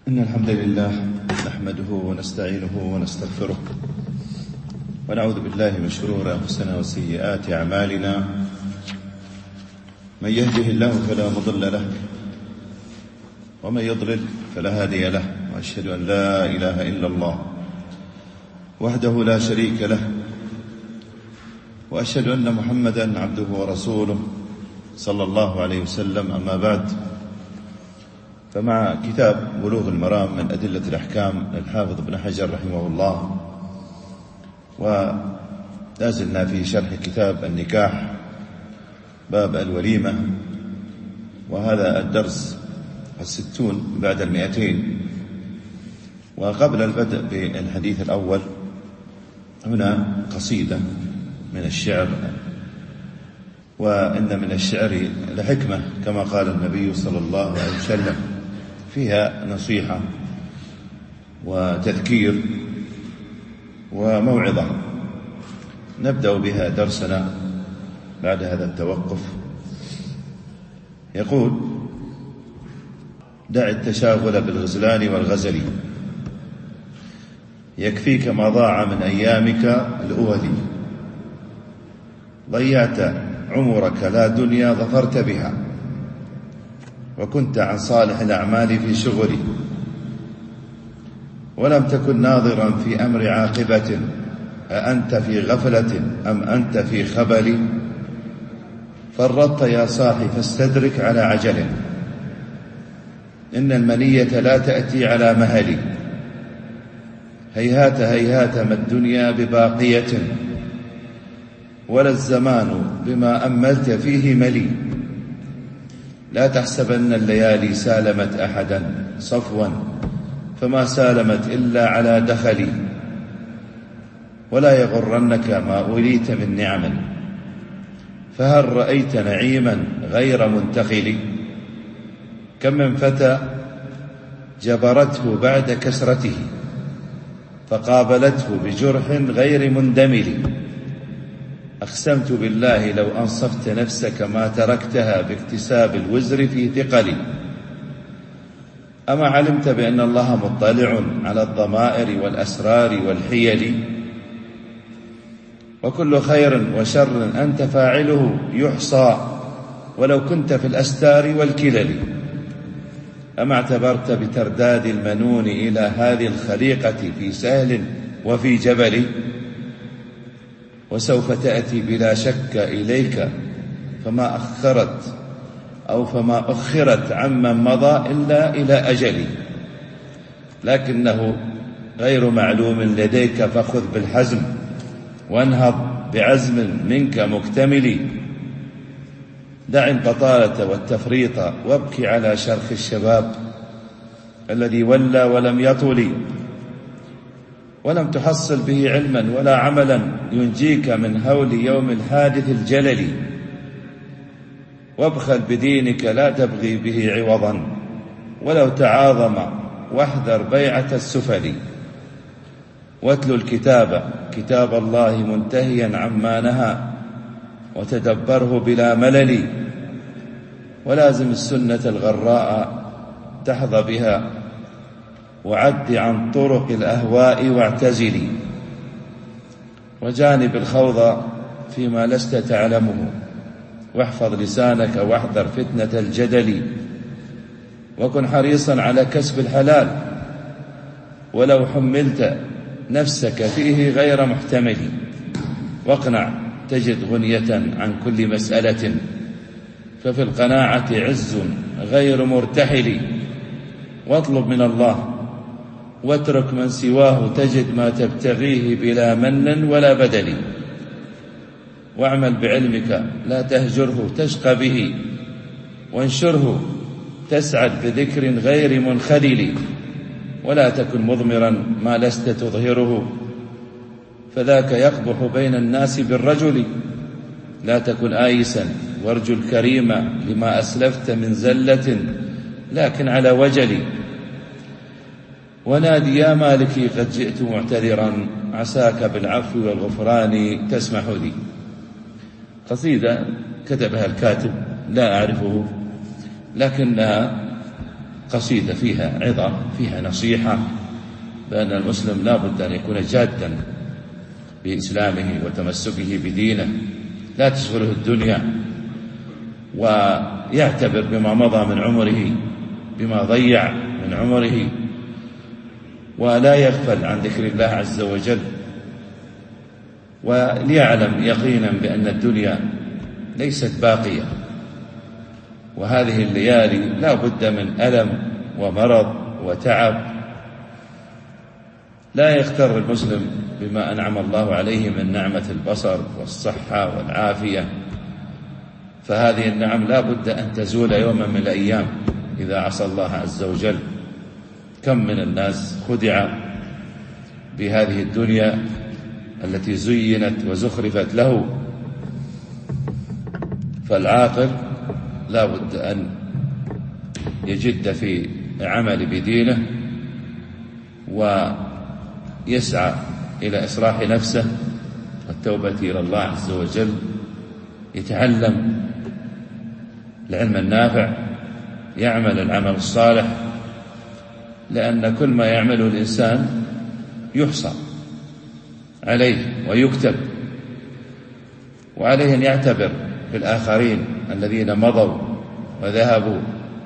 إن الحمد لله نحمده ونستعينه ونستغفره ونعوذ بالله من شرور أنفسنا وسيئات أعمالنا. من يهده الله فلا مضل له ومن يضلل فلا هادي له، وأشهد أن لا إله إلا الله وحده لا شريك له، وأشهد أن محمدا عبده ورسوله صلى الله عليه وسلم. أما بعد، فمع كتاب بلوغ المرام من أدلة الأحكام للحافظ ابن حجر رحمه الله، ولازلنا في شرح كتاب النكاح باب الوليمة، وهذا الدرس 60 بعد 200. وقبل البدء بالحديث الأول هنا قصيدة من الشعر، وإن من الشعر لحكمة كما قال النبي صلى الله عليه وسلم، فيها نصيحة وتذكير وموعظة. نبدأ بها درسنا بعد هذا التوقف. يقول: دع التشاغل بالغزلان والغزل، يكفيك ما ضاع من أيامك الأولي. ضيعت عمرك لا دنيا ظفرت بها، وكنت عن صالح الأعمال في شغلي. ولم تكن ناظرا في أمر عاقبة، أأنت في غفلة أم أنت في خبل. فرطت يا صاحي فاستدرك على عجل، إن المنية لا تأتي على مهل. هيهات هيهات ما الدنيا بباقية، ولا الزمان بما أملت فيه ملي. لا تحسبن الليالي سالمت أحدا صفوا، فما سالمت إلا على دخل. ولا يغرنك ما أوليت من نعم، فهل رأيت نعيما غير منتقل. كم من فتى جبرته بعد كسرته، فقابلته بجرح غير مندمل. أقسمت بالله لو أنصفت نفسك ما تركتها باكتساب الوزر في ثقل. أما علمت بأن الله مطلع على الضمائر والأسرار والحيل، وكل خير وشر أنت فاعله يحصى، ولو كنت في الأستار والكلل. أما اعتبرت بترداد المنون إلى هذه الخليقة في سهل وفي جبل. وسوف تأتي بلا شك إليك، فما أخرت عمن مضى إلا إلى أجل. لكنه غير معلوم لديك، فخذ بالحزم وانهض بعزم منك مكتمل. دع البطالة والتفريط وابكي على شرخ الشباب الذي ولى ولم يطل، ولم تحصل به علما ولا عملا ينجيك من هول يوم الحادث الجلل. وابخل بدينك لا تبغي به عوضا، ولو تعاظم واحذر بيعة السفل. واتل الكتاب كتاب الله منتهيا عما نهى، وتدبره بلا ملل. ولازم السنة الغراء تحظى بها، وعد عن طرق الأهواء واعتزلي. وجانب الخوض فيما لست تعلمه، واحفظ لسانك واحذر فتنة الجدل. وكن حريصا على كسب الحلال، ولو حملت نفسك فيه غير محتمل. واقنع تجد غنية عن كل مسألة، ففي القناعة عز غير مرتحل. واطلب من الله واترك من سواه، تجد ما تبتغيه بلا من ولا بدل. واعمل بعلمك لا تهجره تشقى به، وانشره تسعد بذكر غير منخدل. ولا تكن مضمرا ما لست تظهره، فذاك يقبح بين الناس بالرجل. لا تكن آيسا وارجو الكريم لما أسلفت من زلة، لكن على وجل. ونادي يا مالكي قد جئت معتذرا، عساك بالعفو والغفران تسمح لي. قصيدة كتبها الكاتب لا أعرفه، لكنها قصيدة فيها عظة، فيها نصيحة بأن المسلم لا بد أن يكون جادا بإسلامه وتمسكه بدينه، لا تشغله الدنيا، ويعتبر بما مضى من عمره، بما ضيع من عمره، ولا يغفل عن ذكر الله عز وجل، وليعلم يقينا بأن الدنيا ليست باقية، وهذه الليالي لا بد من ألم ومرض وتعب. لا يغتر المسلم بما أنعم الله عليه من نعمة البصر والصحة والعافية، فهذه النعم لا بد أن تزول يوما من الأيام إذا عصى الله عز وجل. كم من الناس خدع بهذه الدنيا التي زينت وزخرفت له، فالعاقل لا بد أن يجد في عمل بدينه ويسعى إلى إصلاح نفسه والتوبة إلى الله عز وجل، يتعلم العلم النافع، يعمل العمل الصالح، لأن كل ما يعمله الإنسان يحصى عليه ويكتب، وعليه أن يعتبر بالآخرين الذين مضوا وذهبوا،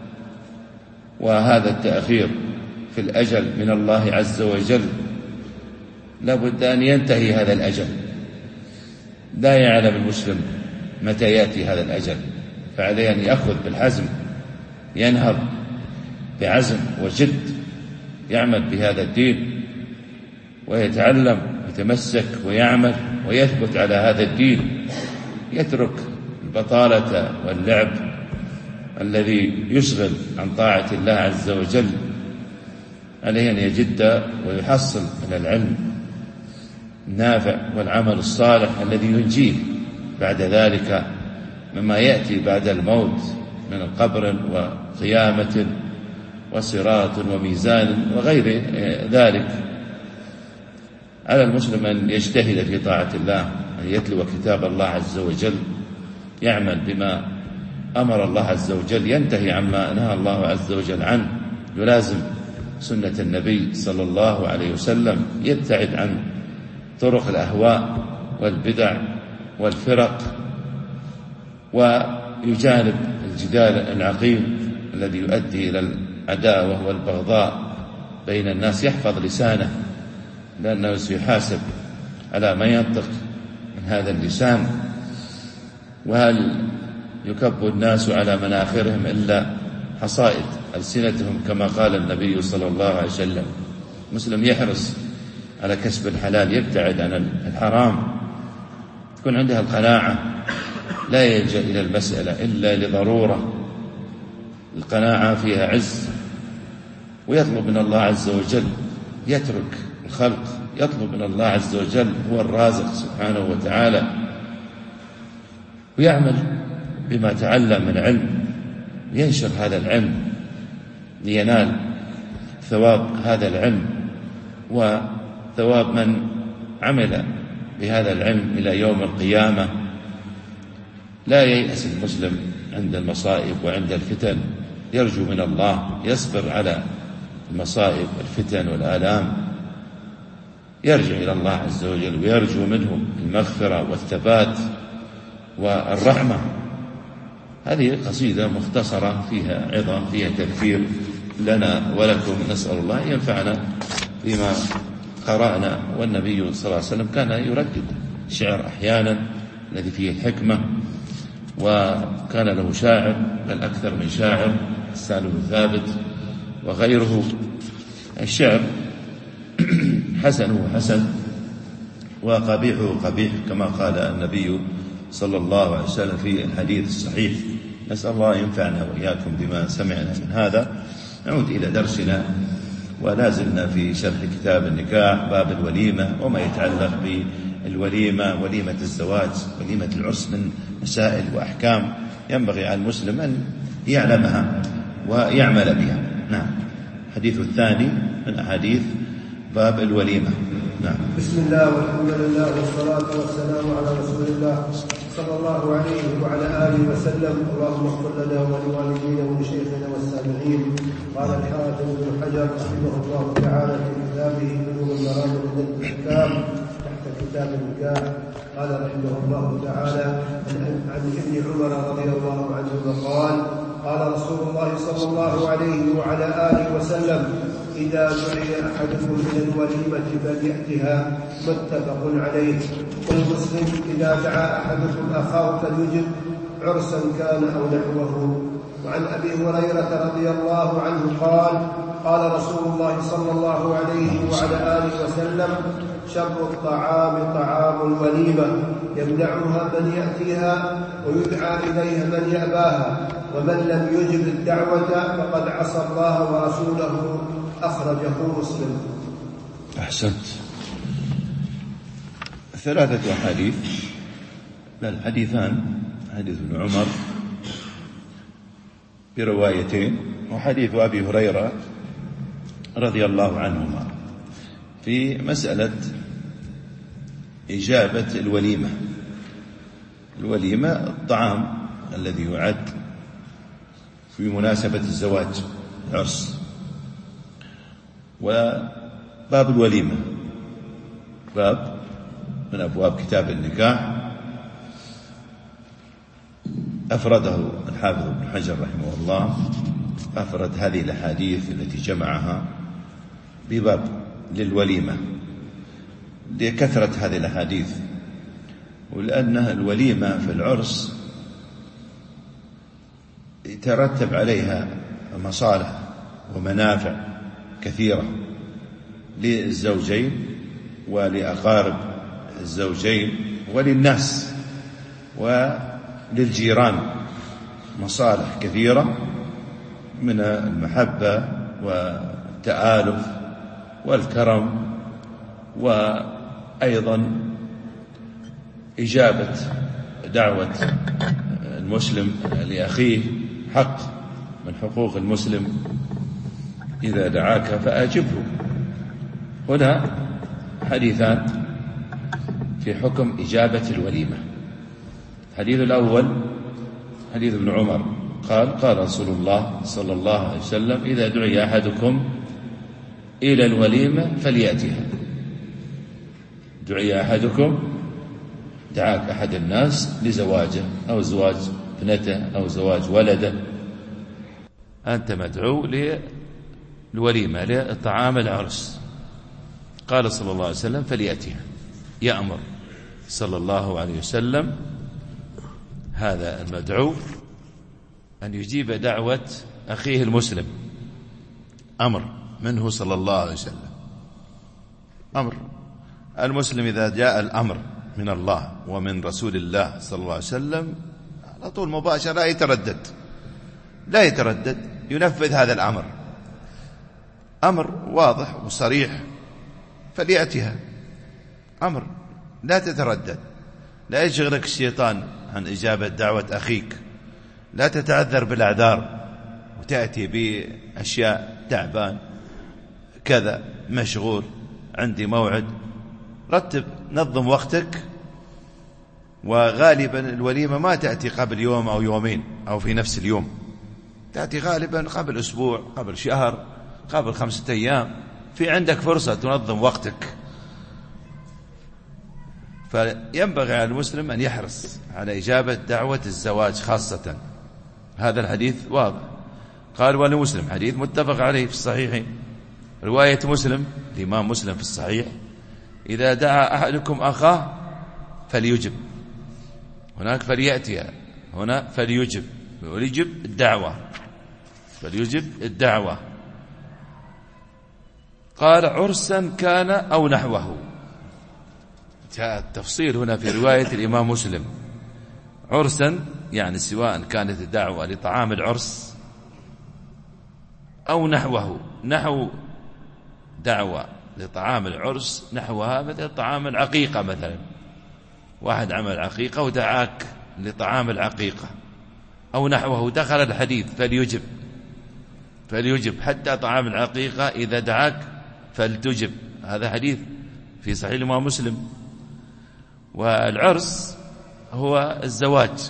وهذا التأخير في الأجل من الله عز وجل لا بد أن ينتهي هذا الأجل. لا يعلم المسلم متى يأتي هذا الأجل، فعليه أن يأخذ بالحزم، ينهض بعزم وجد، يعمل بهذا الدين ويتعلم ويتمسك ويعمل ويثبت على هذا الدين، يترك البطالة واللعب الذي يشغل عن طاعة الله عز وجل. عليه أن يجد ويحصل من العلم النافع والعمل الصالح الذي ينجيه بعد ذلك مما يأتي بعد الموت من قبر وقيامة وصراط وميزان وغير ذلك. على المسلم أن يجتهد في طاعة الله، أن يتلو كتاب الله عز وجل، يعمل بما أمر الله عز وجل، ينتهي عما نهى الله عز وجل عنه، يلازم سنة النبي صلى الله عليه وسلم، يبتعد عن طرق الأهواء والبدع والفرق، ويجانب الجدال العقيم الذي يؤدي إلى العداوة والبغضاء بين الناس، يحفظ لسانه لأنه سيحاسب على ما ينطق من هذا اللسان. وهل يكب الناس على مناخرهم إلا حصائد ألسنتهم، كما قال النبي صلى الله عليه وسلم. مسلم يحرص على كسب الحلال، يبتعد عن الحرام، تكون عندها القناعة، لا يلجأ إلى المسألة إلا لضرورة، القناعة فيها عز، ويطلب من الله عز وجل، يترك الخلق، يطلب من الله عز وجل، هو الرازق سبحانه وتعالى، ويعمل بما تعلم من علم، ينشر هذا العلم لينال ثواب هذا العلم وثواب من عمل بهذا العلم إلى يوم القيامة. لا ييأس المسلم عند المصائب وعند الفتن، يرجو من الله، يصبر على المصائب والفتن والآلام، يرجع إلى الله عز وجل ويرجو منه المغفرة والثبات والرحمة. هذه قصيدة مختصرة فيها عظة، فيها تذكير لنا ولكم، نسأل الله ينفعنا بما قرأنا. والنبي صلى الله عليه وسلم كان يردد شعر أحيانا الذي فيه الحكمة، وكان له شاعر بل أكثر من شاعر، حسان بن ثابت وغيره. الشعر حسنه حسن وقبيحه قبيح، كما قال النبي صلى الله عليه وسلم في الحديث الصحيح. نسأل الله ينفعنا وإياكم بما سمعنا من هذا. نعود إلى درسنا، ولا زلنا في شرح كتاب النكاح، باب الوليمة وما يتعلق بالوليمة، وليمة الزواج، وليمة العرس، من مسائل وأحكام ينبغي على المسلم أن يعلمها ويعمل بها. نعم. الحديث الثاني من أحاديث باب الوليمة. نعم. بسم الله والحمد لله والصلاة والسلام على رسول الله صلى الله عليه وعلى آله وسلم. اللهم اغفر لنا ولوالدينا ولشيخنا والسامعين. قال الحافظ ابن حجر رحمه الله تعالى في كتابه بلوغ المرام من الأحكام تحت كتاب النكاح قال رحمه الله تعالى عن ابن عمر رضي الله عنهما قال قال رسول الله صلى الله عليه وعلى آله وسلم: إذا دعي أحدكم إلى الوليمة فليأتها. متفق عليه. والمسلم: إذا دعا أحدكم أخاه فليجب عرسا كان أو نحوه. وعن أبي هريرة رضي الله عنه قال قال رسول الله صلى الله عليه وعلى آله وسلم: شر الطعام طعام الوليمة، يمنعها من يأتيها ويدعى إليها من يأباها، ومن لم يجب الدعوة فقد عصى الله ورسوله. أخرجه مسلم. أحسنت. 3 أحاديث، بل حديثان، حديث ابن عمر بروايتين، وحديث أبي هريرة رضي الله عنهما في مسألة إجابة الوليمة. الوليمة الطعام الذي يعد في مناسبة الزواج، العرس. وباب الوليمة باب من أبواب كتاب النكاح أفرده الحافظ ابن حجر رحمه الله، أفرد هذه الأحاديث التي جمعها بباب للوليمة لكثرة هذه الأحاديث، ولأن الوليمة في العرس يترتب عليها مصالح ومنافع كثيرة للزوجين ولأقارب الزوجين وللناس وللجيران، مصالح كثيرة من المحبة والتآلف والكرم، وأيضا إجابة دعوة المسلم لأخيه، حق من حقوق المسلم إذا دعاك فأجبه. هنا حديثان في حكم إجابة الوليمة. الحديث الأول حديث ابن عمر قال قال رسول الله صلى الله عليه وسلم: إذا دعي أحدكم إلى الوليمة فليأتها. دعي أحدكم، دعاك أحد الناس لزواجه أو زواج ابنته أو زواج ولده، أنت مدعو للوليمة لطعام العرس. قال صلى الله عليه وسلم: فليأتها. يأمر صلى الله عليه وسلم هذا المدعو أن يجيب دعوة أخيه المسلم، أمر منه صلى الله عليه وسلم. أمر المسلم إذا جاء الأمر من الله ومن رسول الله صلى الله عليه وسلم على طول مباشرة، لا يتردد، ينفذ هذا الأمر. أمر واضح وصريح، فليأتها. أمر، لا تتردد، لا يشغلك الشيطان عن إجابة دعوة أخيك، لا تتعذر بالأعذار وتأتي بأشياء تعبان كذا، مشغول، عندي موعد. رتب، نظم وقتك. وغالبا الوليمة ما تأتي قبل يوم أو يومين أو في نفس اليوم، تأتي غالبا قبل أسبوع، قبل شهر، قبل 5 أيام. في عندك فرصة تنظم وقتك. فينبغي على المسلم أن يحرص على إجابة دعوة الزواج خاصة. هذا الحديث واضح. قال: ولمسلم، حديث متفق عليه في الصحيحين، رواية مسلم، الإمام مسلم في الصحيح: إذا دعا أحدكم أخاه فليجب. هناك فليأتيها، هنا فليجب، وليجب الدعوة، فليجب الدعوة. قال: عرسا كان أو نحوه. جاء التفصيل هنا في رواية الإمام مسلم. عرسا يعني سواء كانت الدعوة لطعام العرس أو نحوه، نحو دعوة لطعام العرس، نحوها مثل طعام العقيقة مثلا، واحد عمل عقيقة ودعاك لطعام العقيقة أو نحوه، دخل الحديث فليجب حتى طعام العقيقة إذا دعاك فلتجب. هذا حديث في صحيح الإمام مسلم. والعرس هو الزواج،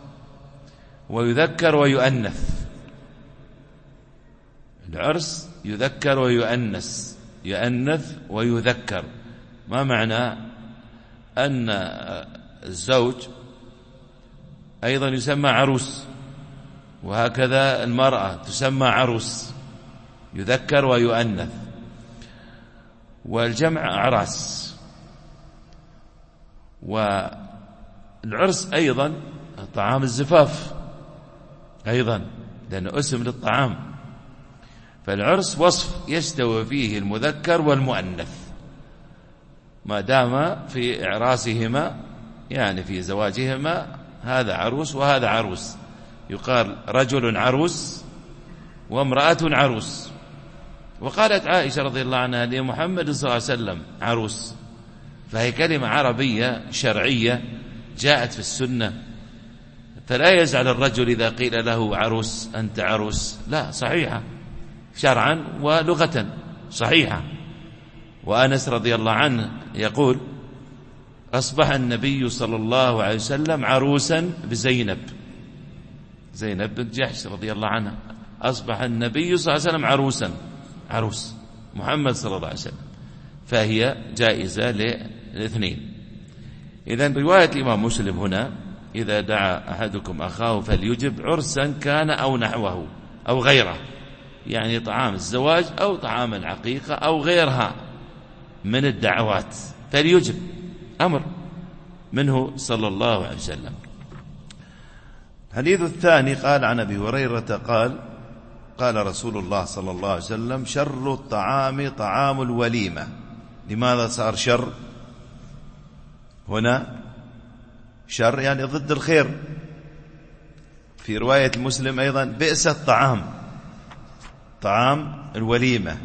ويذكر ويؤنث. العرس يذكر ويؤنث، يؤنث ويذكر. ما معنى أن الزوج أيضا يسمى عروس، وهكذا المرأة تسمى عروس، يذكر ويؤنث. والجمع أعراس. والعرس أيضا طعام الزفاف أيضا، لأنه اسم للطعام. فالعرس وصف يستوي فيه المذكر والمؤنث ما دام في إعراسهما، يعني في زواجهما، هذا عروس وهذا عروس. يقال رجل عروس وامرأة عروس. وقالت عائشة رضي الله عنها لمحمد صلى الله عليه وسلم عروس، فهي كلمة عربية شرعية جاءت في السنة. فلا يزعل الرجل إذا قيل له عروس، أنت عروس، لا، صحيحة شرعا ولغة صحيحة. وأنس رضي الله عنه يقول: أصبح النبي صلى الله عليه وسلم عروسا بزينب، زينب بنت جحش رضي الله عنها. أصبح النبي صلى الله عليه وسلم عروسا، عروس محمد صلى الله عليه وسلم، فهي جائزة للاثنين. إذن رواية الإمام مسلم هنا: إذا دعا أحدكم أخاه فليجب، عرسا كان أو نحوه أو غيره، يعني طعام الزواج أو طعام العقيقة أو غيرها من الدعوات، فليجب، أمر منه صلى الله عليه وسلم. الحديث الثاني قال عن أبي هريرة قال: قال رسول الله صلى الله عليه وسلم: شر الطعام طعام الوليمة. لماذا صار شر هنا؟ شر يعني ضد الخير. في رواية مسلم أيضا: بئس الطعام، طعام الوليمة.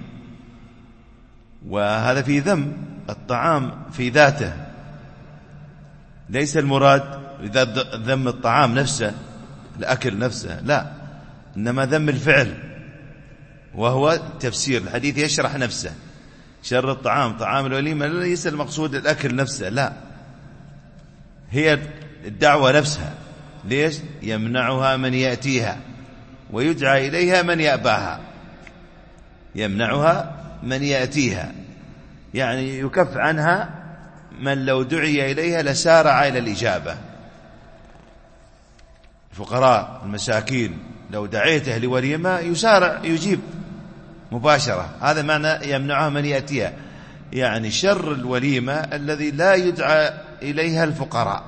وهذا في ذم الطعام في ذاته، ليس المراد إذا ذم الطعام نفسه، الأكل نفسه، لا، إنما ذم الفعل، وهو تفسير الحديث يشرح نفسه. شر الطعام طعام الوليمة ليس المقصود الأكل نفسه، لا، هي الدعوة نفسها. ليش؟ يمنعها من يأتيها ويدعى إليها من يأباها. يمنعها من يأتيها، يعني يكف عنها من لو دعي إليها لسارع إلى الإجابة. الفقراء المساكين لو دعيته لوليمة يسارع يجيب مباشرة، هذا معنى يمنعها من يأتيها. يعني شر الوليمة الذي لا يدعى إليها الفقراء،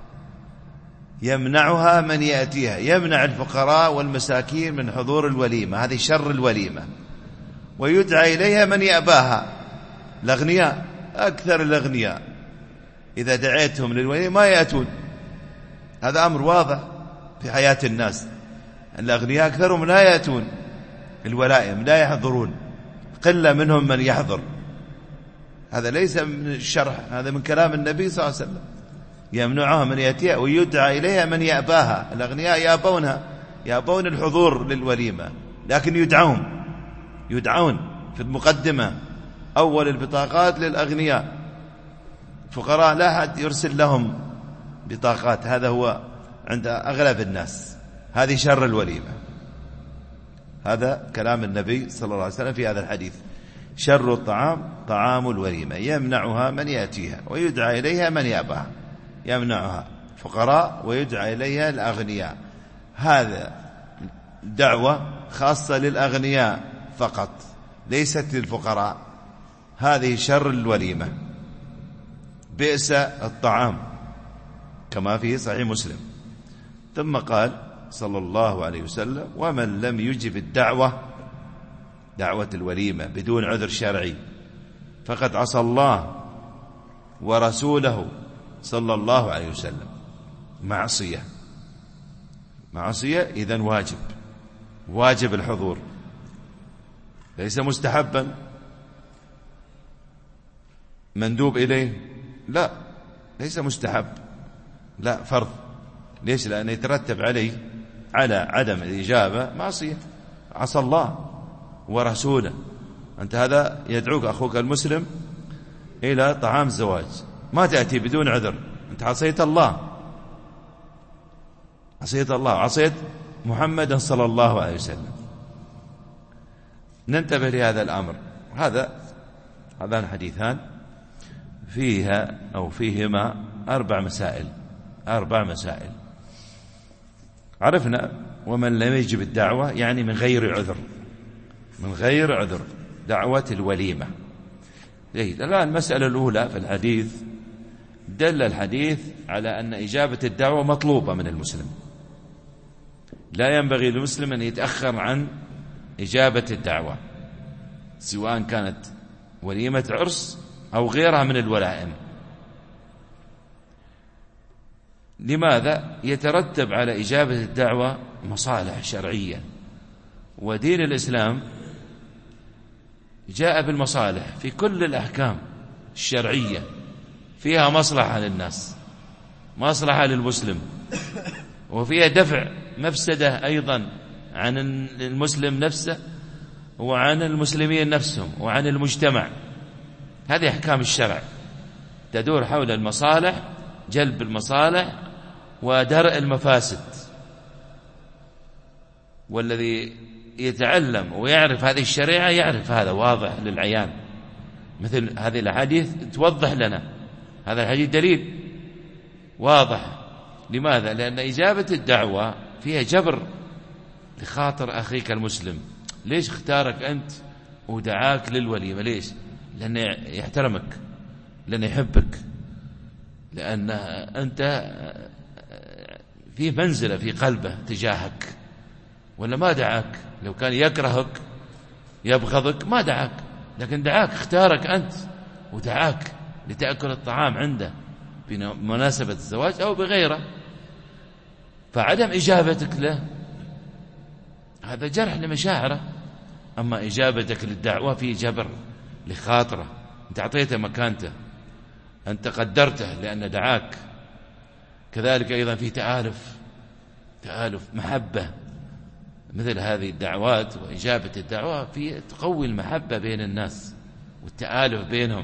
يمنعها من يأتيها، يمنع الفقراء والمساكين من حضور الوليمة، هذه شر الوليمة. ويدعى إليها من يأباها، الأغنياء، أكثر الأغنياء إذا دعيتهم للوليمة ما يأتون. هذا أمر واضح في حياة الناس، الأغنياء أكثرهم لا يأتون الولائم، لا يحضرون، قلة منهم من يحضر. هذا ليس من الشرح، هذا من كلام النبي صلى الله عليه وسلم. يمنعها من يأتيها ويدعى إليها من يأباها. الأغنياء يأبونها، يأبون الحضور للوليمة، لكن يدعون في المقدمة، أول البطاقات للأغنياء. فقراء لا أحد يرسل لهم بطاقات، هذا هو عند أغلب الناس. هذه شر الوليمة. هذا كلام النبي صلى الله عليه وسلم في هذا الحديث: شر الطعام طعام الوليمة، يمنعها من يأتيها ويدعى إليها من يأباها. يمنعها فقراء ويدعى إليها الأغنياء. هذا دعوة خاصة للأغنياء فقط، ليست للفقراء. هذه شر الوليمة. بئس الطعام كما في صحيح مسلم. ثم قال صلى الله عليه وسلم: ومن لم يجب الدعوة، دعوة الوليمة، بدون عذر شرعي فقد عصى الله ورسوله صلى الله عليه وسلم. معصية إذن واجب الحضور، ليس مستحبا مندوب إليه، لا، ليس مستحب، لا، فرض. ليش؟ لأن يترتب عليه على عدم الإجابة معصية، عصى الله ورسوله. أنت هذا يدعوك أخوك المسلم إلى طعام الزواج، ما تأتي بدون عذر، أنت عصيت الله، عصيت الله، عصيت محمدا صلى الله عليه وسلم. ننتبه لهذا الأمر. هذان الحديثان فيها أو فيهما 4 مسائل. عرفنا ومن لم يجب الدعوة يعني من غير عذر دعوة الوليمة. جيد. الآن المسألة الأولى في الحديث، دل الحديث على أن إجابة الدعوة مطلوبة من المسلم، لا ينبغي للمسلم أن يتأخر عن إجابة الدعوة، سواء كانت وليمة عرس أو غيرها من الولائم. لماذا؟ يترتب على إجابة الدعوة مصالح شرعية، ودين الإسلام جاء بالمصالح في كل الأحكام الشرعية، فيها مصلحة للناس، مصلحة للمسلم، وفيها دفع مفسدة أيضا عن المسلم نفسه وعن المسلمين نفسهم وعن المجتمع. هذه أحكام الشرع تدور حول المصالح، جلب المصالح ودرء المفاسد. والذي يتعلم ويعرف هذه الشريعة يعرف هذا واضح للعيان. مثل هذه الأحاديث توضح لنا، هذا الحديث دليل واضح. لماذا؟ لأن إجابة الدعوة فيها جبر لخاطر أخيك المسلم. ليش اختارك أنت ودعاك للوليمة؟ ليش؟ لأنه يحترمك، لأنه يحبك، لأن أنت في منزلة في قلبه تجاهك، ولا ما دعاك. لو كان يكرهك يبغضك ما دعاك، لكن دعاك، اختارك أنت ودعاك لتأكل الطعام عنده بمناسبة الزواج أو بغيره. فعدم إجابتك له هذا جرح لمشاعره. أما إجابتك للدعوة في جبر لخاطره، أنت أعطيته مكانته، أنت قدرته لأن دعاك. كذلك أيضا في تآلف محبة. مثل هذه الدعوات وإجابة الدعوة في تقوي المحبة بين الناس والتآلف بينهم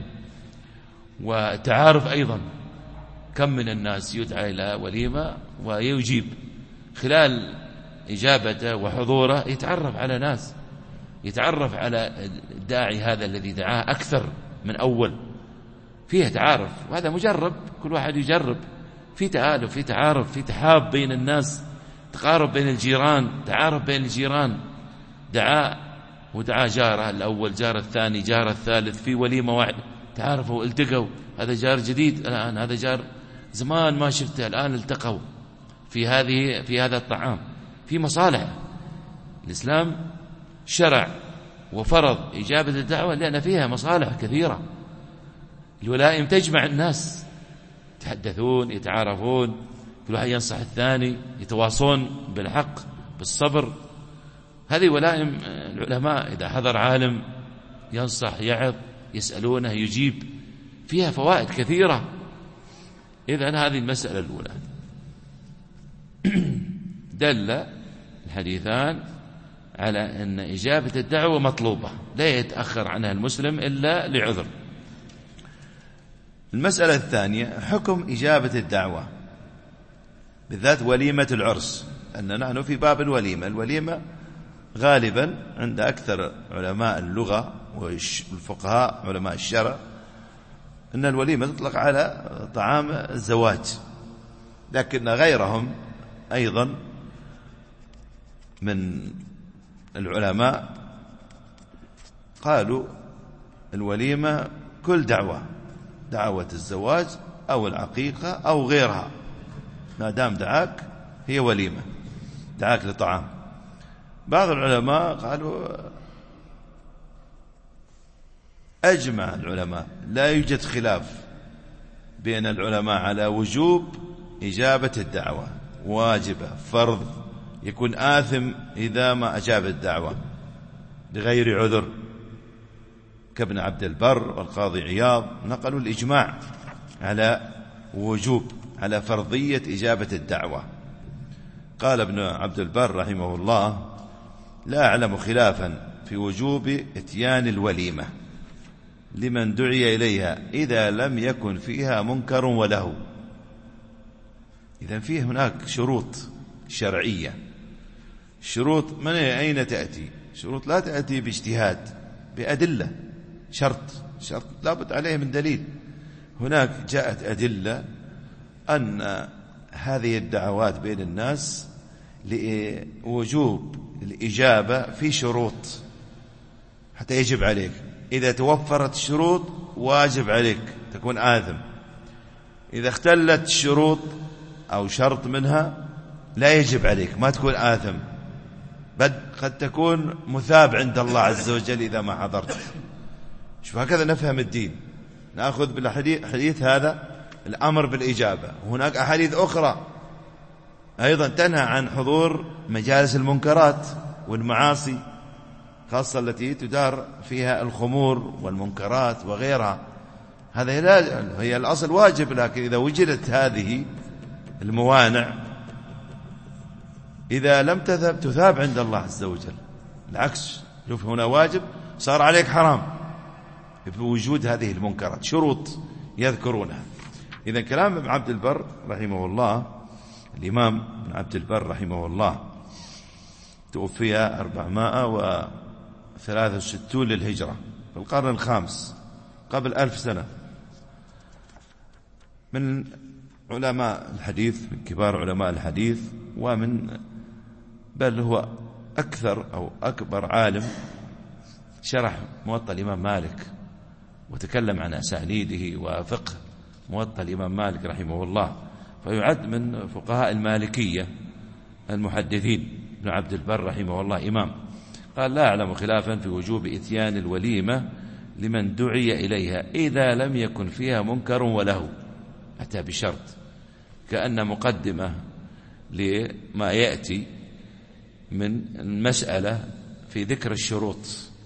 والتعارف أيضا. كم من الناس يدعى إلى وليمة ويجيب، خلال إجابته وحضوره يتعرف على ناس، يتعرف على الداعي هذا الذي دعاه أكثر من أول. فيه تعارف، وهذا مجرب، كل واحد يجرب. في تآلف، في تعارف، في تحاب بين الناس، تقارب بين الجيران، تعارف بين الجيران. دعاء ودعا جاره الأول، جار الثاني، جار الثالث، في وليمة واحدة تعارفوا التقوا. هذا جار جديد الآن، هذا جار زمان ما شفته الآن التقوا في هذا الطعام. في مصالح. الإسلام شرع وفرض إجابة الدعوة لأن فيها مصالح كثيرة. الولائم تجمع الناس، يتحدثون، يتعارفون، كل واحد ينصح الثاني، يتواصون بالحق بالصبر. هذه ولائم العلماء، إذا حضر عالم ينصح، يعظ، يسألونه، يجيب، فيها فوائد كثيرة. إذن هذه المسألة الأولى. دل الحديثان على أن إجابة الدعوة مطلوبة، لا يتأخر عنها المسلم إلا لعذر. المسألة الثانية حكم إجابة الدعوة، بالذات وليمة العرس. أن نحن في باب الوليمة غالبا عند أكثر علماء اللغة والفقهاء علماء الشرع أن الوليمة تطلق على طعام الزواج، لكن غيرهم أيضا من العلماء قالوا الوليمة كل دعوة الزواج أو العقيقة أو غيرها، ما دام دعاك هي وليمة، دعاك لطعام. بعض العلماء قالوا أجمع العلماء، لا يوجد خلاف بين العلماء على وجوب إجابة الدعوة، واجبة، فرض، يكون آثم إذا ما أجاب الدعوة بغير عذر، كابن عبد البر والقاضي عياض نقلوا الإجماع على وجوب، على فرضية إجابة الدعوة. قال ابن عبد البر رحمه الله: لا أعلم خلافا في وجوب إتيان الوليمة، لمن دعي إليها إذا لم يكن فيها منكر وله. إذن فيه هناك شروط شرعية. شروط من أين تأتي؟ شروط لا تأتي باجتهاد، بأدلة. شرط لابد عليه من دليل. هناك جاءت أدلة أن هذه الدعوات بين الناس لوجوب الإجابة في شروط حتى يجب عليك. إذا توفرت الشروط واجب عليك تكون آثم. إذا اختلت الشروط أو شرط منها لا يجب عليك، ما تكون آثم، بل قد تكون مثاب عند الله عز وجل إذا ما حضرت. شوف هكذا نفهم الدين. نأخذ بالحديث هذا الأمر بالإجابة. وهناك أحاديث أخرى أيضا تنهى عن حضور مجالس المنكرات والمعاصي، خاصة التي تدار فيها الخمور والمنكرات وغيرها. هذا هي الأصل واجب، لكن إذا وجدت هذه الموانع إذا لم تثاب عند الله عز وجل. العكس، شوف هنا واجب صار عليك حرام بوجود هذه المنكرات. شروط يذكرونها. إذا كلام ابن عبد البر رحمه الله، الإمام ابن عبد البر رحمه الله توفي 463 للهجرة في القرن الخامس قبل 1000 سنة، من علماء الحديث، من كبار علماء الحديث، ومن بل هو أكثر أو أكبر عالم شرح موطأ الإمام مالك وتكلم عن أسانيده وفقه موطأ الإمام مالك رحمه الله، فيعد من فقهاء المالكية المحدثين. ابن عبد البر رحمه الله إمام قال: لا أعلم خلافا في وجوب إتيان الوليمة لمن دعي إليها إذا لم يكن فيها منكر وله. أتى بشرط كأن مقدمة لما يأتي من المسألة في ذكر الشروط.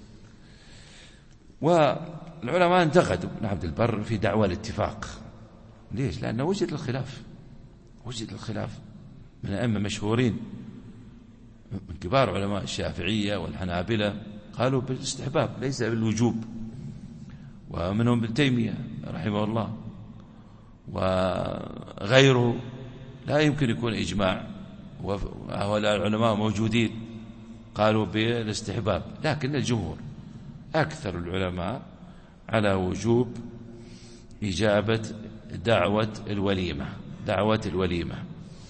والعلماء انتقدوا ابن عبد البر في دعوى الاتفاق. ليش؟ لأنه وجد الخلاف من أئمة مشهورين من كبار علماء الشافعية والحنابلة قالوا بالاستحباب ليس بالوجوب، ومنهم ابن تيمية رحمه الله وغيره لا يمكن يكون إجماع، وهؤلاء العلماء موجودين قالوا بالاستحباب. لكن الجمهور أكثر العلماء على وجوب إجابة دعوة الوليمة.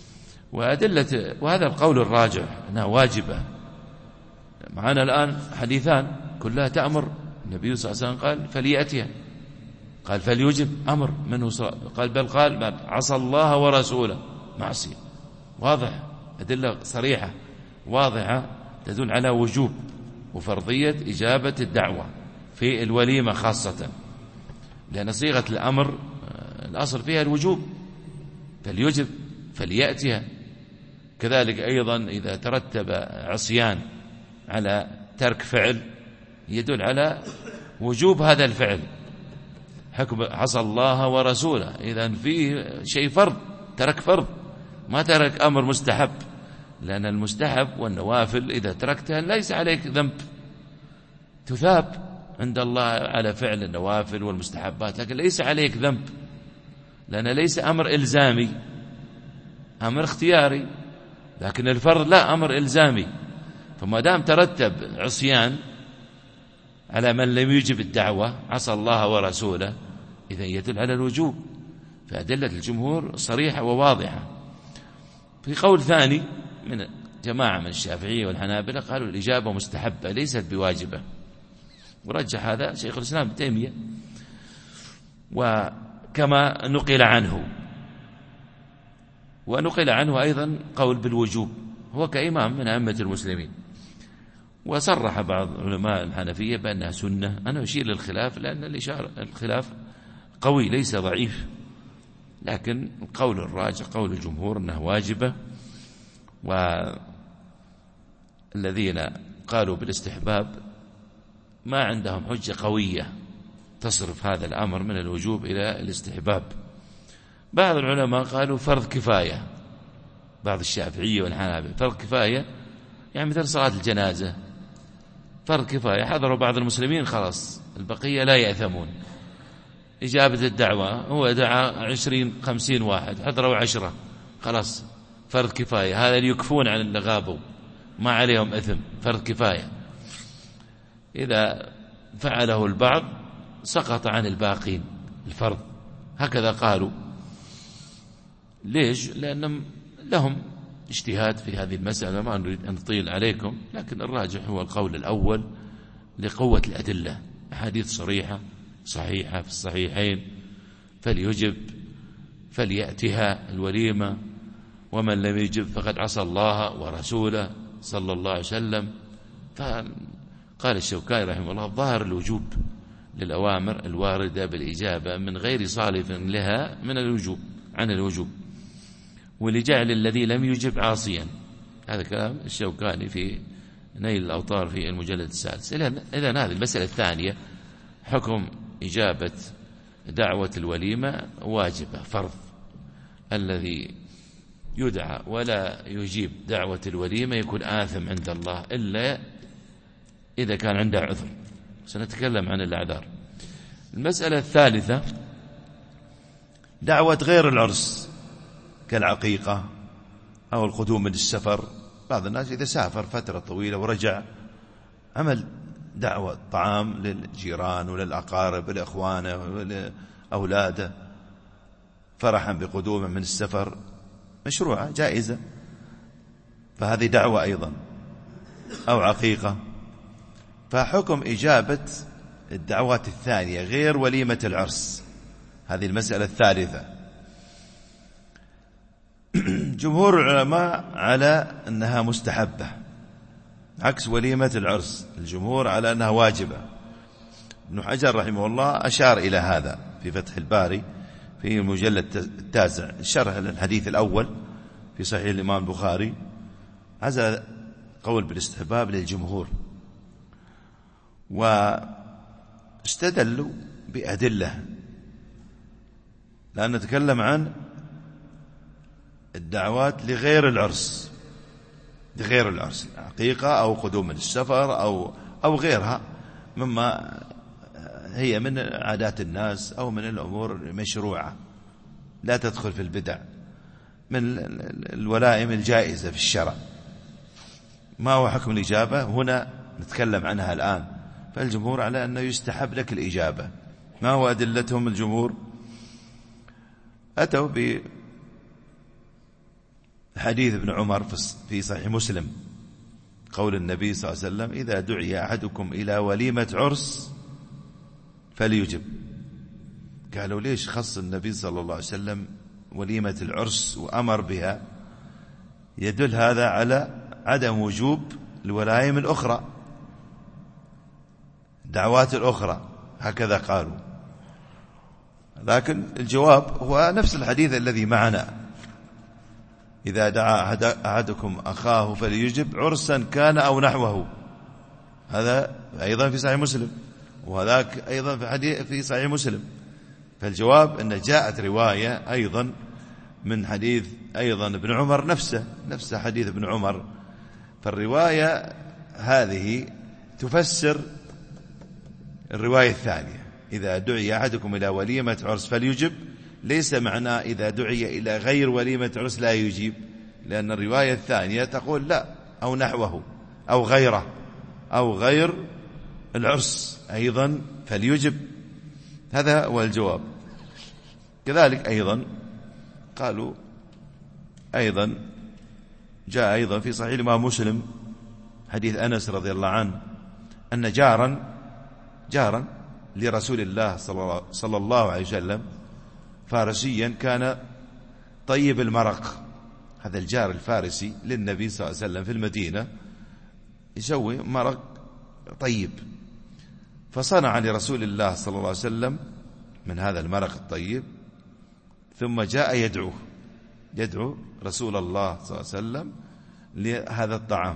وهذا القول الراجح أنها واجبة. معنا الآن حديثان كلها تأمر. النبي صلى الله عليه وسلم قال: فليأتيها، قال: فليجب، أمر منه، قال بل قال عصى الله ورسوله، معصية. واضح، أدلة صريحة واضحة تدل على وجوب وفرضية إجابة الدعوة في الوليمة خاصة، لأن صيغة الأمر الأصل فيها الوجوب، فليجب فليأتيها. كذلك أيضا إذا ترتب عصيان على ترك فعل يدل على وجوب هذا الفعل. حكم عصى الله ورسوله، إذن فيه شيء فرض، ترك فرض، ما ترك أمر مستحب، لأن المستحب والنوافل إذا تركتها ليس عليك ذنب، تثاب عند الله على فعل النوافل والمستحبات، لكن ليس عليك ذنب، لأن ليس أمر إلزامي، أمر اختياري. لكن الفرض لا، أمر إلزامي. فما دام ترتب عصيان على من لم يجب الدعوة، عصى الله ورسوله، إذا يدل على الوجوب. فأدلة الجمهور صريحة وواضحة. في قول ثاني من جماعة من الشافعية والحنابلة قالوا الإجابة مستحبة ليست بواجبة، ورجح هذا شيخ الإسلام ابن تيمية، وكما نقل عنه. ونقل عنه أيضا قول بالوجوب، هو كإمام من أئمة المسلمين. وصرح بعض علماء الحنفية بأنها سنة. أنا أشير للخلاف لأن الخلاف قوي ليس ضعيف، لكن القول الراجح قول الجمهور أنها واجبة. والذين قالوا بالاستحباب ما عندهم حجة قوية تصرف هذا الأمر من الوجوب إلى الاستحباب. بعض العلماء قالوا فرض كفاية، بعض الشافعية والحنابلة فرض كفاية، يعني مثل صلاة الجنازة فرض كفاية، حضروا بعض المسلمين خلاص، البقية لا يأثمون. إجابة الدعوة، هو دعا 20-50 واحد، حضروا 10، خلاص فرض كفاية، هذا يكفون عن اللي غابوا، ما عليهم إثم، فرض كفاية. إذا فعله البعض سقط عن الباقين الفرض، هكذا قالوا. ليش؟ لأنهم لهم اجتهاد في هذه المسألة، ما نريد أن نطيل عليكم، لكن الراجح هو القول الأول لقوة الأدلة، أحاديث صريحة صحيحة في الصحيحين، فليجب فليأتها الوليمة، ومن لم يجب فقد عصى الله ورسوله صلى الله عليه وسلم. فقال الشوكاني رحمه الله: ظاهر الوجوب للأوامر الواردة بالإجابة من غير صالف لها من الوجوب عن الوجوب، ولجعل الذي لم يجب عاصيا. هذا كلام الشوكاني في نيل الأوطار في المجلد السادس. إذن هذه المسألة الثانية، حكم إجابة دعوة الوليمة واجبة فرض. الذي يدعى ولا يجيب دعوة الوليمة يكون آثم عند الله، إلا إذا كان عنده عذر. سنتكلم عن الأعذار. المسألة الثالثة، دعوة غير العرس كالعقيقة أو القدوم من السفر. بعض الناس إذا سافر فترة طويلة ورجع عمل دعوة طعام للجيران وللأقارب ولإخوانه ولأولاده فرحا بقدومه من السفر، مشروعة جائزة، فهذه دعوة أيضا، أو عقيقة. فحكم إجابة الدعوات الثانية غير وليمة العرس، هذه المسألة الثالثة. جمهور العلماء على أنها مستحبة عكس وليمة العرس، الجمهور على أنها واجبة. ابن حجر رحمه الله أشار إلى هذا في فتح الباري في المجلد التاسع، الشرح للحديث الأول في صحيح الإمام البخاري، هذا قول بالاستحباب للجمهور، واستدلوا بأدلة، لأن نتكلم عن الدعوات لغير العرس، لغير العرس، عقيقة أو قدوم من السفر أو غيرها مما هي من عادات الناس أو من الأمور المشروعة لا تدخل في البدع، من الولائم الجائزة في الشرع. ما هو حكم الإجابة؟ هنا نتكلم عنها الآن. فالجمهور على أنه يستحب لك الإجابة. ما هو أدلتهم الجمهور؟ أتوا بحديث ابن عمر في صحيح مسلم، قول النبي صلى الله عليه وسلم: إذا دعي أحدكم إلى وليمة عرس فليجب. قالوا ليش خص النبي صلى الله عليه وسلم وليمة العرس وأمر بها؟ يدل هذا على عدم وجوب الولائم الأخرى، الدعوات الأخرى، هكذا قالوا. لكن الجواب هو نفس الحديث الذي معنا: إذا دعا أحدكم أخاه فليجب عرسا كان أو نحوه. هذا أيضا في صحيح مسلم، وهذاك أيضا في حديث في صحيح مسلم. فالجواب أن جاءت رواية أيضا من حديث أيضا ابن عمر نفس حديث ابن عمر. فالرواية هذه تفسر الرواية الثانية: إذا دعي أحدكم إلى وليمة عرس فليجب، ليس معناه إذا دعي إلى غير وليمة عرس لا يجيب، لأن الرواية الثانية تقول لا، أو نحوه أو غيره أو غير العرس أيضا فليجب. هذا هو الجواب. كذلك أيضا قالوا أيضا جاء أيضا في صحيح الإمام مسلم حديث أنس رضي الله عنه أن جارا لرسول الله صلى الله عليه وسلم فارسيا كان طيب المرق. هذا الجار الفارسي للنبي صلى الله عليه وسلم في المدينة يسوي مرق طيب، فصنع لرسول الله صلى الله عليه وسلم من هذا المرق الطيب، ثم جاء يدعو رسول الله صلى الله عليه وسلم لهذا الطعام.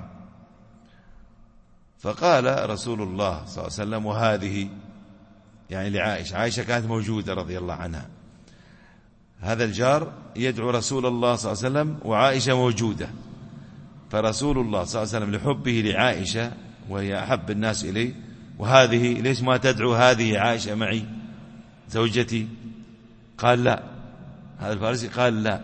فقال رسول الله صلى الله عليه وسلم: وهذه، يعني لعائشة كانت موجودة رضي الله عنها، هذا الجار يدعو رسول الله صلى الله عليه وسلم وعائشة موجودة. فرسول الله صلى الله عليه وسلم لحبه لعائشة وهي أحب الناس إليه، وهذه ليش ما تدعو هذه عائشة معي زوجتي؟ قال لا. هذا الفارسي قال لا.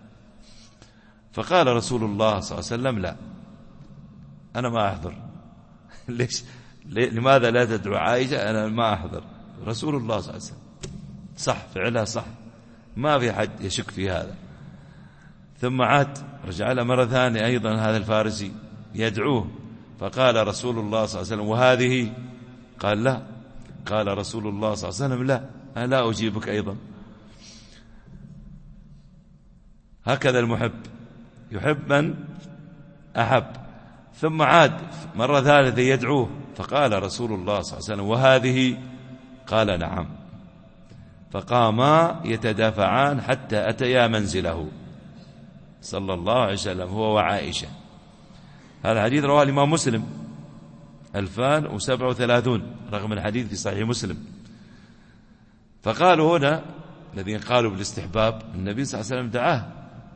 فقال رسول الله صلى الله عليه وسلم لا، أنا ما أحضر. ليش؟ لماذا لا تدعو عائشة؟ أنا ما أحضر. رسول الله صلى الله عليه وسلم صح، فعلها صح، ما في حد يشك في هذا. ثم عاد رجع له مرة ثانية أيضا هذا الفارسي يدعوه، فقال رسول الله صلى الله عليه وسلم وهذه؟ قال لا. قال رسول الله صلى الله عليه وسلم لا، أنا لا أجيبك أيضا. هكذا المحب يحب من أحب. ثم عاد مرة ثالثة يدعوه، فقال رسول الله صلى الله عليه وسلم وهذه؟ قال نعم. فقاما يتدافعان حتى أتيا منزله صلى الله عليه وسلم هو وعائشة. هذا الحديث رواه الإمام مسلم 2037 رغم الحديث في صحيح مسلم. فقالوا هنا الذين قالوا بالاستحباب النبي صلى الله عليه وسلم دعاه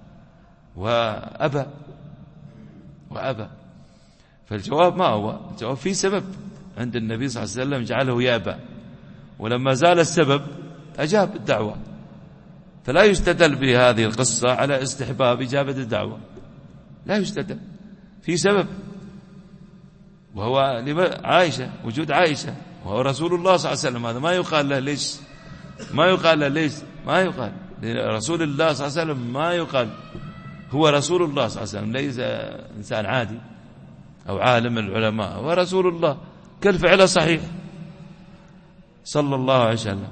وأبى. فالجواب ما هو الجواب؟ في سبب عند النبي صلى الله عليه وسلم جعله يأبى، ولما زال السبب أجاب الدعوة. فلا يستدل بهذه القصة على استحباب إجابة الدعوة، لا يستدل، في سبب، وهو عائشة، وجود عائشة، وهو رسول الله صلى الله عليه وسلم. هذا ما يقال له ليش، ما يقال له ليش، ما يقال رسول الله صلى الله عليه وسلم، ما يقال هو رسول الله صلى الله عليه وسلم، ليس إنسان عادي أو عالم من العلماء، هو رسول الله كالفعل صحيح صلى الله عليه وسلم.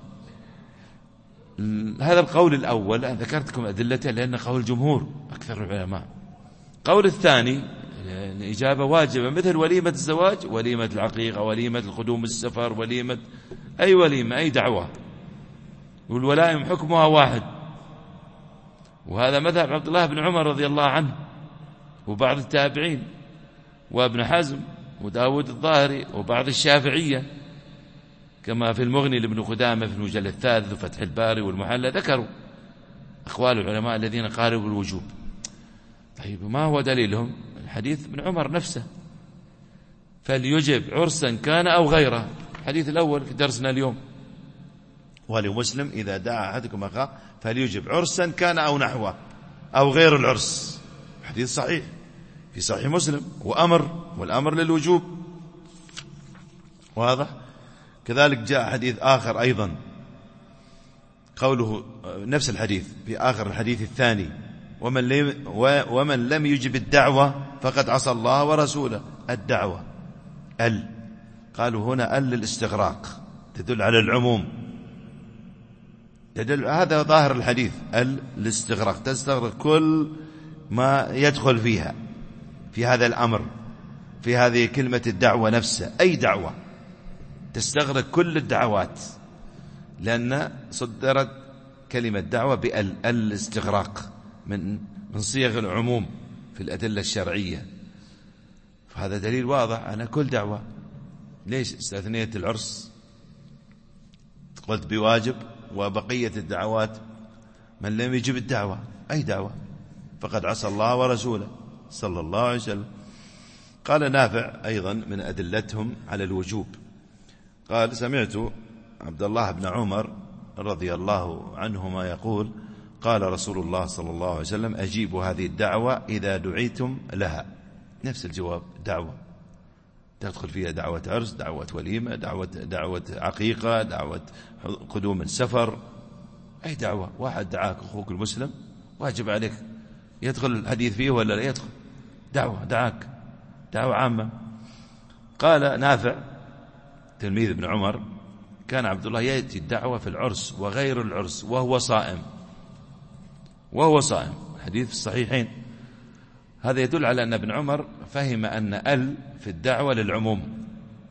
هذا القول الأول ذكرتكم أدلته لأنه قول جمهور أكثر العلماء. قول الثاني الإجابة واجبة، مثل وليمة الزواج، وليمة العقيقة، وليمة القدوم السفر، وليمة أي وليمة، أي دعوة، والولائم حكمها واحد. وهذا مذهب عبد الله بن عمر رضي الله عنه وبعض التابعين وابن حزم وداود الظاهري وبعض الشافعية، كما في المغني لابن قدامة في المجلد الثالث وفتح الباري والمحلى ذكروا أقوال العلماء الذين قالوا بالوجوب. طيب ما هو دليلهم؟ الحديث ابن عمر نفسه، فليجب عرسا كان أو غيره، الحديث الأول في درسنا اليوم. ولمسلم إذا دعا أحدكم أخاه فليجب عرسا كان أو نحوه أو غير العرس، حديث صحيح في صحيح مسلم، وأمر، والأمر للوجوب، واضح. كذلك جاء حديث آخر أيضا قوله نفس الحديث في آخر الحديث الثاني ومن لم يجب الدعوة فقد عصى الله ورسوله. الدعوة قالوا هنا للاستغراق، تدل على العموم، تدل، هذا ظاهر الحديث، الاستغراق، تستغرق كل ما يدخل فيها في هذا الأمر، في هذه كلمة الدعوة نفسها، أي دعوة تستغرق كل الدعوات، لأن صدرت كلمة دعوة بالاستغراق من صيغ العموم في الأدلة الشرعية. فهذا دليل واضح على كل دعوة. ليش استثنيت العرس؟ قلت بواجب، وبقية الدعوات من لم يجب الدعوة أي دعوة فقد عصى الله ورسوله صلى الله عليه وسلم. قال نافع أيضا من أدلتهم على الوجوب، قال سمعت عبد الله بن عمر رضي الله عنهما يقول قال رسول الله صلى الله عليه وسلم أجيبوا هذه الدعوة إذا دعيتم لها. نفس الجواب، دعوة تدخل فيها دعوة عرس، دعوة وليمة، دعوة عقيقة، دعوة قدوم السفر، أي دعوة. واحد دعاك أخوك المسلم واجب عليك، يدخل الحديث فيه ولا لا يدخل؟ دعوة دعاك، دعوة عامة. قال نافع تلميذ ابن عمر كان عبد الله يأتي الدعوة في العرس وغير العرس وهو صائم، حديث في الصحيحين. هذا يدل على أن ابن عمر فهم أن في الدعوة للعموم،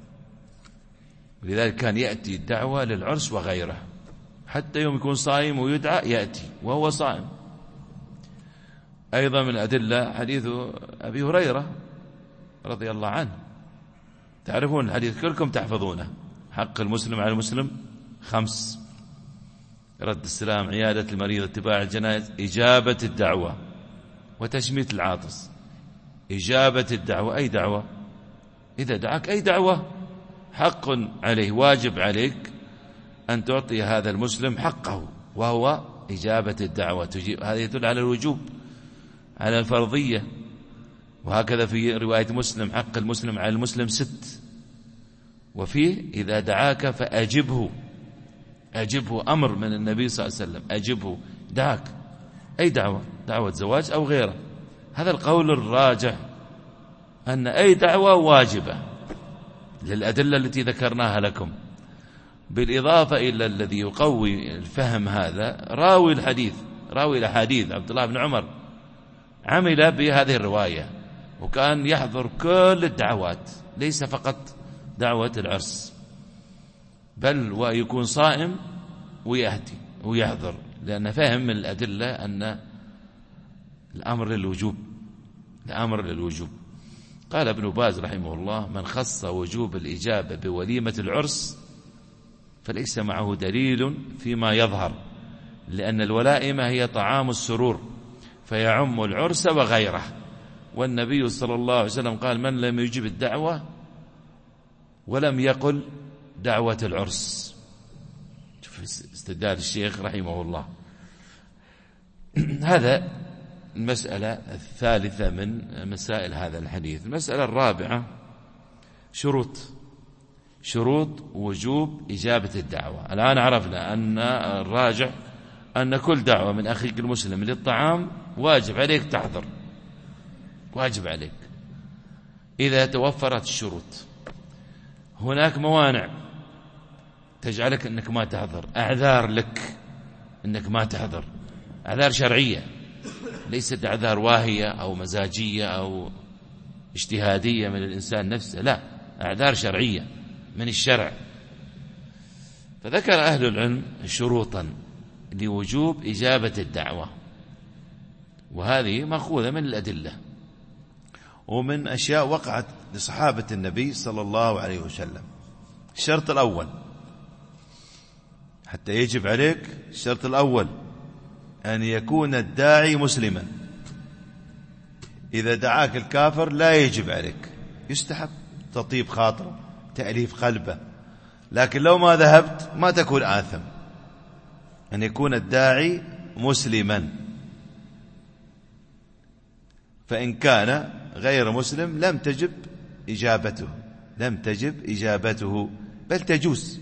ولذلك كان يأتي الدعوة للعرس وغيره، حتى يوم يكون صائم ويدعى يأتي وهو صائم. أيضا من الأدلة حديث أبي هريرة رضي الله عنه، تعرفون الحديث كلكم تحفظونه، حق المسلم على المسلم 5: رد السلام، عيادة المريض، اتباع الجنائز، إجابة الدعوة، وتشميت العاطس. إجابة الدعوة أي دعوة؟ إذا دعاك أي دعوة حق عليه، واجب عليك أن تعطي هذا المسلم حقه، وهو إجابة الدعوة. هذا يدل على الوجوب، على الفرضية. وهكذا في رواية مسلم: حق المسلم على المسلم 6. وفيه: إذا دعاك فأجبه. أجبه أمر من النبي صلى الله عليه وسلم، أجبه. دعاك أي دعوة، دعوة زواج أو غيره. هذا القول الراجح أن أي دعوة واجبة للأدلة التي ذكرناها لكم، بالإضافة إلى الذي يقوي الفهم هذا راوي الحديث، راوي الأحاديث عبد الله بن عمر عمل بهذه الرواية، وكان يحضر كل الدعوات، ليس فقط دعوة العرس، بل ويكون صائم ويأتي ويحضر، لأن فهم من الأدلة أن الأمر للوجوب، الأمر للوجوب. قال ابن باز رحمه الله: من خص وجوب الإجابة بوليمة العرس فليس معه دليل فيما يظهر، لأن الولائمة هي طعام السرور فيعم العرس وغيره. والنبي صلى الله عليه وسلم قال: من لم يجب الدعوة ولم يقل دعوة العرس. شوف استدلال الشيخ رحمه الله. هذا المسألة الثالثة من مسائل هذا الحديث. المسألة الرابعة: شروط وجوب إجابة الدعوة. الآن عرفنا أن الراجح أن كل دعوة من أخيك المسلم للطعام واجب عليك تحضر، واجب عليك إذا توفرت الشروط. هناك موانع تجعلك أنك ما تحضر، أعذار لك أنك ما تحضر، أعذار شرعية، ليست أعذار واهية أو مزاجية أو اجتهادية من الإنسان نفسه، لا، أعذار شرعية من الشرع. فذكر أهل العلم شروطا لوجوب إجابة الدعوة، وهذه مأخوذة من الأدلة ومن أشياء وقعت لصحابة النبي صلى الله عليه وسلم. الشرط الأول حتى يجب عليك، الشرط الأول أن يكون الداعي مسلما. إذا دعاك الكافر لا يجب عليك، يستحب تطيب خاطره، تأليف قلبه، لكن لو ما ذهبت ما تكون آثم. أن يكون الداعي مسلما، فإن كان غير مسلم لم تجب إجابته، بل تجوز.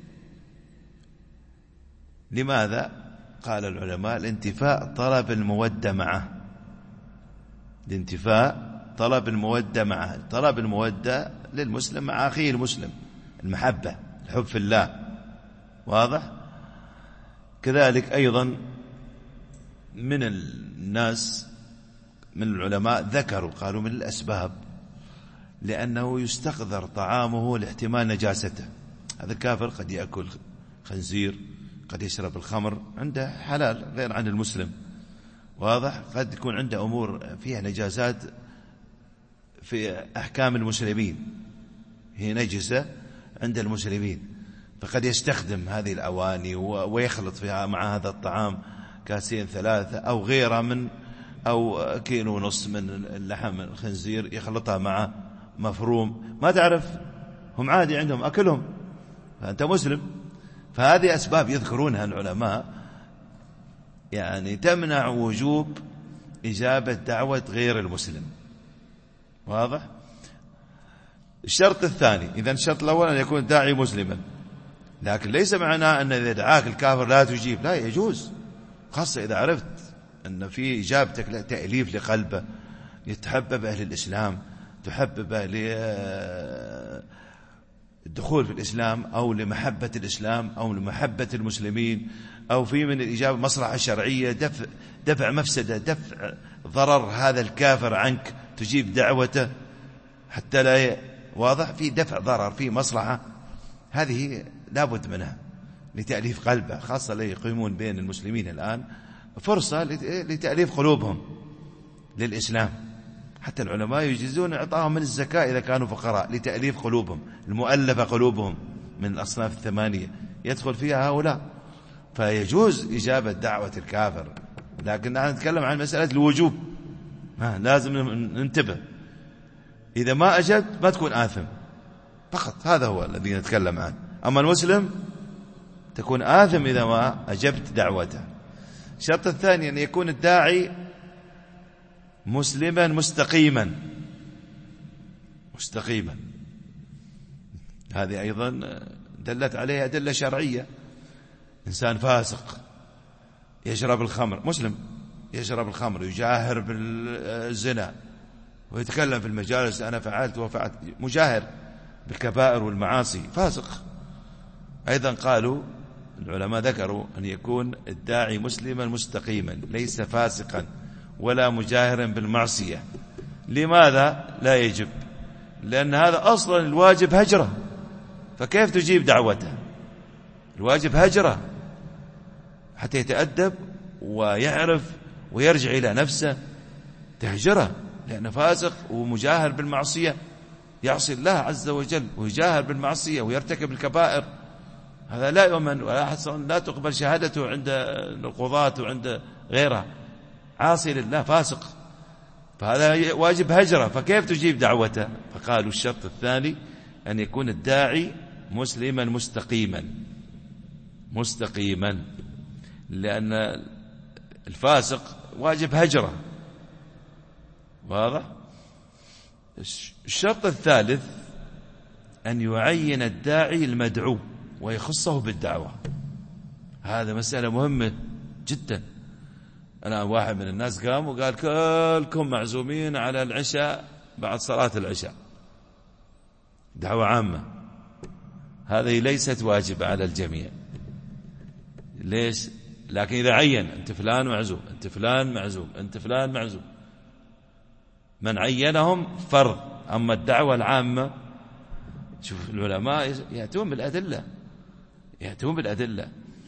لماذا؟ قال العلماء: الانتفاء طلب المودة معه، الانتفاء طلب المودة معه، طلب المودة للمسلم مع أخيه المسلم، المحبة، الحب في الله، واضح؟ كذلك أيضا من الناس من العلماء ذكروا قالوا من الأسباب لأنه يستقذر طعامه لاحتمال نجاسته. هذا الكافر قد يأكل خنزير، قد يشرب الخمر، عنده حلال غير عن المسلم، واضح؟ قد يكون عنده أمور فيها نجاسات في أحكام المسلمين، هي نجسة عند المسلمين، فقد يستخدم هذه الأواني ويخلط فيها مع هذا الطعام 2 3 أو غيره من، أو 1.5 كيلو من اللحم الخنزير يخلطها مع مفروم، ما تعرف، هم عادي عندهم أكلهم، فأنت مسلم. فهذه أسباب يذكرونها العلماء يعني تمنع وجوب إجابة دعوة غير المسلم، واضح؟ الشرط الثاني، إذن الشرط الأول أن يكون داعي مسلما، لكن ليس معناه أن إذا دعاك الكافر لا تجيب، لا، يجوز، خاصة إذا عرفت أن في إجابتك تأليف لقلبه، يتحبب أهل الإسلام، تحببه للدخول في الإسلام أو لمحبة الإسلام أو لمحبة المسلمين، أو في من الإجابة مصلحة شرعية، دفع مفسدة، دفع ضرر هذا الكافر عنك، تجيب دعوته حتى لا، واضح؟ في دفع ضرر، في مصلحة، هذه لابد منها لتأليف قلبه، خاصة اللي يقيمون بين المسلمين الآن فرصة لتأليف قلوبهم للإسلام. حتى العلماء يجيزون إعطاهم من الزكاة إذا كانوا فقراء لتأليف قلوبهم، المؤلفة قلوبهم من الأصناف 8 يدخل فيها هؤلاء، فيجوز إجابة دعوة الكافر. لكن نحن نتكلم عن مسألة الوجوب، لازم ننتبه. إذا ما أجبت ما تكون آثم فقط، هذا هو الذي نتكلم عنه. أما المسلم تكون آثم إذا ما أجبت دعوته. الشرط الثاني أن يكون الداعي مسلما مستقيما. هذه أيضا دلت عليها أدلة شرعية. إنسان فاسق يشرب الخمر، مسلم يشرب الخمر، يجاهر بالزنا ويتكلم في المجالس أنا فعلت وفعلت، مجاهر بالكبائر والمعاصي، فاسق. أيضا قالوا العلماء ذكروا أن يكون الداعي مسلما مستقيما، ليس فاسقا ولا مجاهرا بالمعصية. لماذا لا يجب؟ لأن هذا أصلا الواجب هجرة، فكيف تجيب دعوته؟ الواجب هجرة حتى يتأدب ويعرف ويرجع إلى نفسه، تهجره، لأنه فاسق ومجاهر بالمعصية، يعصي الله عز وجل ويجاهر بالمعصية ويرتكب الكبائر، هذا لا يؤمن ولا حسن، لا تقبل شهادته عند القضاة وعند غيرها، عاصي لله فاسق، فهذا واجب هجرة، فكيف تجيب دعوته؟ فقالوا الشرط الثاني أن يكون الداعي مسلما مستقيما، لأن الفاسق واجب هجرة، واضح؟ الشرط الثالث أن يعين الداعي المدعو ويخصه بالدعوة. هذا مسألة مهمة جدا. أنا واحد من الناس قام وقال كلكم معزومين على العشاء بعد صلاة العشاء، دعوة عامة. هذه ليست واجبة على الجميع. ليش؟ لكن إذا عين أنت فلان معزوم، أنت فلان معزوم، أنت فلان معزوم، من عينهم فرض. أما الدعوة العامة، شوف العلماء يأتون بالأدلة.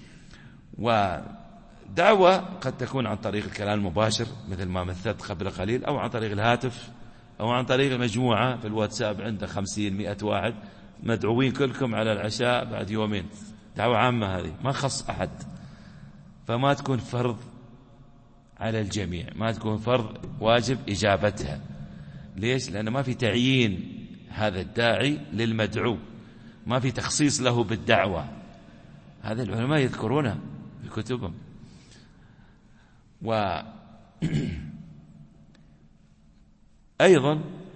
ودعوة قد تكون عن طريق الكلام المباشر مثل ما مثلت قبل قليل، أو عن طريق الهاتف، أو عن طريق المجموعة في الواتساب عنده 50-100 واحد مدعوين كلكم على العشاء بعد يومين، دعوة عامة هذه ما خص أحد، فما تكون فرض على الجميع، ما تكون فرض واجب إجابتها. ليش؟ لأن ما في تعيين هذا الداعي للمدعو، ما في تخصيص له بالدعوة. هذا العلماء يذكرونه في كتبهم. أيضا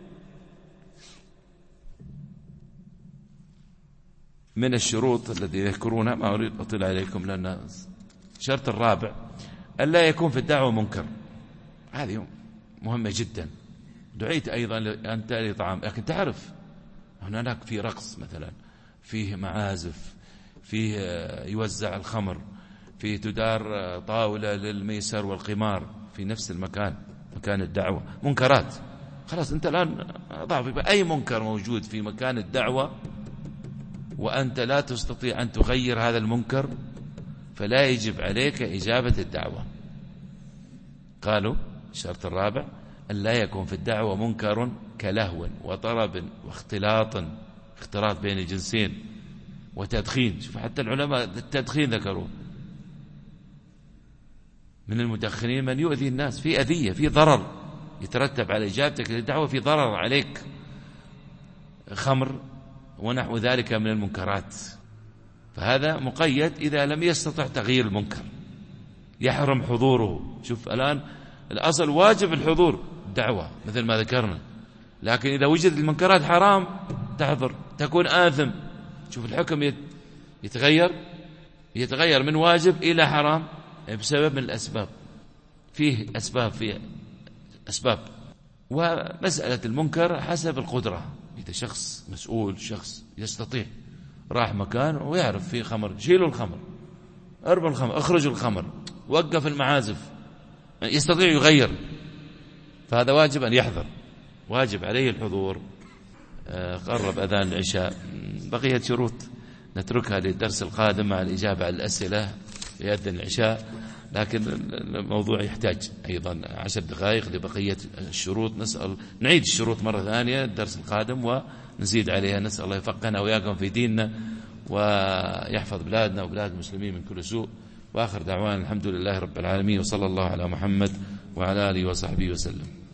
من الشروط التي يذكرونها، ما أريد أطيل عليكم لأن الشرط الرابع ألا يكون في الدعوة منكر. هذه مهمة جدا. دعيت أيضا أن تأتي طعام، لكن تعرف هناك في رقص مثلا، فيه معازف، فيه يوزع الخمر، فيه تدار طاولة للميسر والقمار في نفس المكان، مكان الدعوة، منكرات. خلاص أنت الآن ضعف أي منكر موجود في مكان الدعوة وأنت لا تستطيع أن تغير هذا المنكر، فلا يجب عليك إجابة الدعوة. قالوا الشرط الرابع أن لا يكون في الدعوة منكر كلهو وطرب واختلاط بين الجنسين وتدخين. شوف حتى العلماء التدخين ذكروا، من المدخنين من يؤذي الناس، في أذية، في ضرر يترتب على إجابتك للدعوة، في ضرر عليك، خمر ونحو ذلك من المنكرات. فهذا مقيد إذا لم يستطع تغيير المنكر، يحرم حضوره. شوف الآن الأصل واجب الحضور دعوة مثل ما ذكرنا، لكن إذا وجد المنكرات حرام تحضر، تكون آثم. شوف الحكم يتغير من واجب إلى حرام بسبب من الأسباب، فيه أسباب. ومسألة المنكر حسب القدرة، إذا شخص مسؤول، شخص يستطيع، راح مكان ويعرف فيه خمر، شيلوا الخمر، ارموا الخمر، اخرجوا الخمر، وقف المعازف، يستطيع يغير، فهذا واجب أن يحضر، واجب عليه الحضور. قرب أذان العشاء، بقية شروط نتركها للدرس القادم مع الإجابة على الأسئلة يأذن العشاء، لكن الموضوع يحتاج أيضا 10 دقائق لبقية الشروط. نعيد الشروط مرة ثانية الدرس القادم ونزيد عليها. نسأل الله يفقهنا وإياكم في ديننا ويحفظ بلادنا وبلاد المسلمين من كل سوء. وآخر دعوانا الحمد لله رب العالمين، وصلى الله على محمد وعلى آله وصحبه وسلم.